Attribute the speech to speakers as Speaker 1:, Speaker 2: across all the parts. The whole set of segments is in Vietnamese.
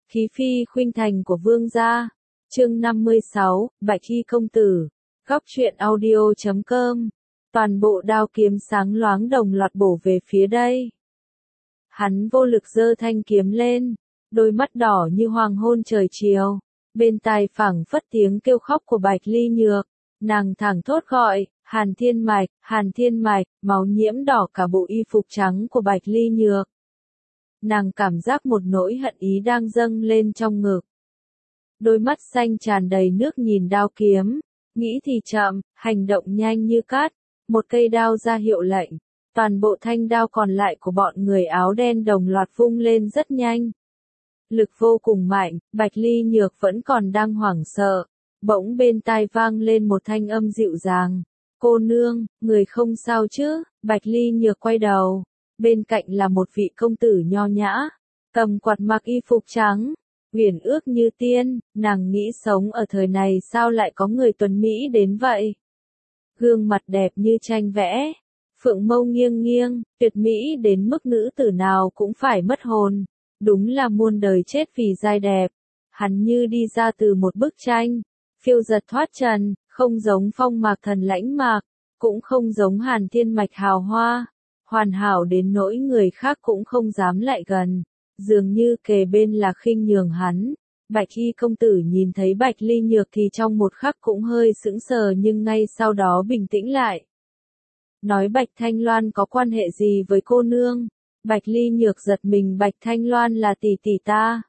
Speaker 1: Khí phi khuynh thành của vương gia. Chương 56, Bạch Hy công tử. Góc truyện audio.com. Toàn bộ đao kiếm sáng loáng đồng loạt bổ về phía đây. Hắn vô lực giơ thanh kiếm lên, đôi mắt đỏ như hoàng hôn trời chiều. Bên tai phảng phất tiếng kêu khóc của Bạch Ly Nhược. Nàng thẳng thốt gọi, Hàn Thiên Mạch, máu nhiễm đỏ cả bộ y phục trắng của Bạch Ly Nhược. Nàng cảm giác một nỗi hận ý đang dâng lên trong ngực. Đôi mắt xanh tràn đầy nước nhìn đao kiếm, nghĩ thì chậm, hành động nhanh như cát, một cây đao ra hiệu lệnh, toàn bộ thanh đao còn lại của bọn người áo đen đồng loạt vung lên rất nhanh. Lực vô cùng mạnh, Bạch Ly Nhược vẫn còn đang hoảng sợ, bỗng bên tai vang lên một thanh âm dịu dàng. Cô nương, người không sao chứ? Bạch Ly Nhược quay đầu, bên cạnh là một vị công tử nho nhã, cầm quạt mặc y phục trắng, uyển ước như tiên, nàng nghĩ sống ở thời này sao lại có người tuấn mỹ đến vậy? Gương mặt đẹp như tranh vẽ, phượng mâu nghiêng nghiêng, tuyệt mỹ đến mức nữ tử nào cũng phải mất hồn, đúng là muôn đời chết vì giai đẹp. Hắn như đi ra từ một bức tranh, phiêu giật thoát trần, không giống Phong Mạc Thần lãnh mạc, cũng không giống Hàn Thiên Mạch hào hoa, hoàn hảo đến nỗi người khác cũng không dám lại gần, dường như kề bên là khinh nhường hắn. Bạch Hy công tử nhìn thấy Bạch Ly Nhược thì trong một khắc cũng hơi sững sờ nhưng ngay sau đó bình tĩnh lại. Nói Bạch Thanh Loan có quan hệ gì với cô nương? Bạch Ly Nhược giật mình, Bạch Thanh Loan là tỷ tỷ ta.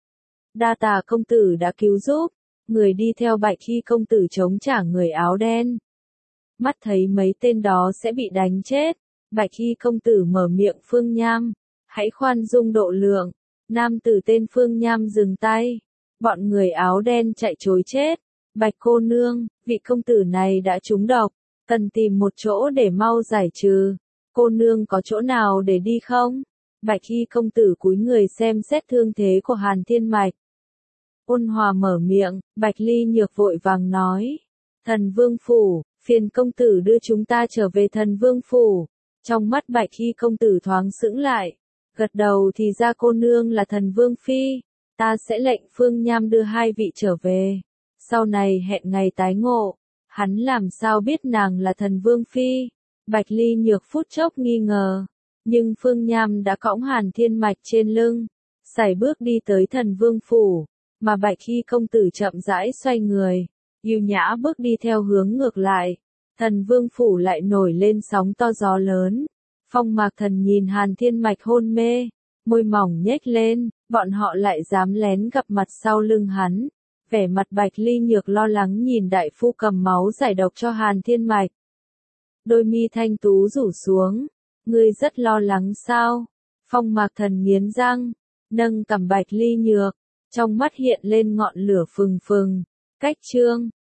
Speaker 1: Đa tạ công tử đã cứu giúp. Người đi theo Bạch Hy công tử chống trả người áo đen. Mắt thấy mấy tên đó sẽ bị đánh chết, Bạch Hy công tử mở miệng, Phương Nham, hãy khoan dung độ lượng. Nam tử tên Phương Nham dừng tay. Bọn người áo đen chạy trối chết. Bạch cô nương, vị công tử này đã trúng độc, cần tìm một chỗ để mau giải trừ. Cô nương có chỗ nào để đi không? Bạch Hy công tử cúi người xem xét thương thế của Hàn Thiên Mạch. Ôn hòa mở miệng, Bạch Ly Nhược vội vàng nói. Thần Vương Phủ, phiền công tử đưa chúng ta trở về Thần Vương Phủ. Trong mắt Bạch Hy công tử thoáng sững lại. Gật đầu, thì ra cô nương là Thần Vương Phi. Ta sẽ lệnh Phương Nham đưa hai vị trở về. Sau này hẹn ngày tái ngộ. Hắn làm sao biết nàng là Thần Vương Phi? Bạch Ly Nhược phút chốc nghi ngờ. Nhưng Phương Nham đã cõng Hàn Thiên Mạch trên lưng, sải bước đi tới Thần Vương Phủ. Mà Bạch Hy công tử chậm rãi xoay người, yêu nhã bước đi theo hướng ngược lại. Thần Vương Phủ lại nổi lên sóng to gió lớn. Phong Mạc Thần nhìn Hàn Thiên Mạch hôn mê, môi mỏng nhếch lên, bọn họ lại dám lén gặp mặt sau lưng hắn. Vẻ mặt Bạch Ly Nhược lo lắng nhìn đại phu cầm máu giải độc cho Hàn Thiên Mạch. Đôi mi thanh tú rủ xuống. Ngươi rất lo lắng sao? Phong Mạc Thần nghiến răng, nâng cằm Bạch Ly Nhược. Trong mắt hiện lên ngọn lửa phừng phừng. Cách chương